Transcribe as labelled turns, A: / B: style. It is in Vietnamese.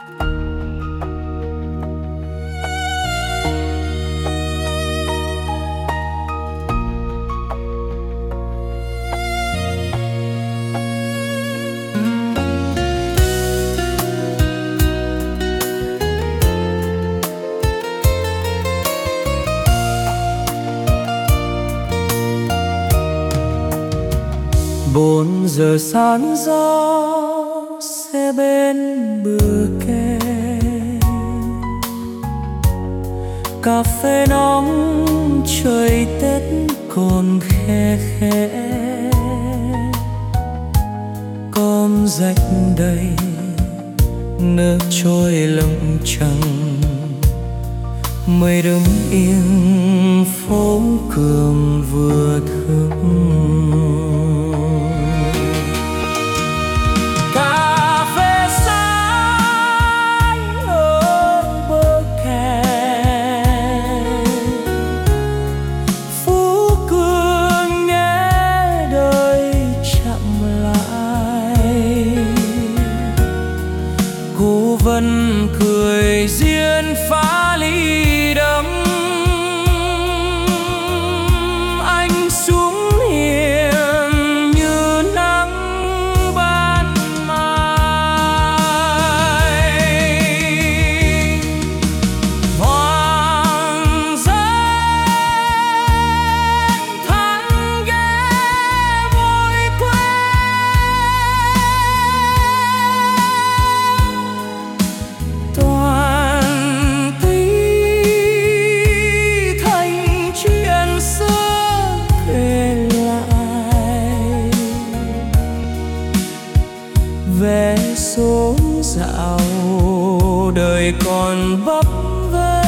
A: 4 giờ sáng gió xe bên bờ kè, cà phê nóng trời Tết còn khe khẽ, com rách đầy nước trôi lững trăng, mây đứng yên phố Cườm vừa thức. Cô vẫn cười duyên phá ly đắm, anh xuống hiền như nắng ban mai. Hoàng dân thang ghé môi quê, toàn tí thành chuyện xưa kể lại, vé số dạo đời còn bấp bênh.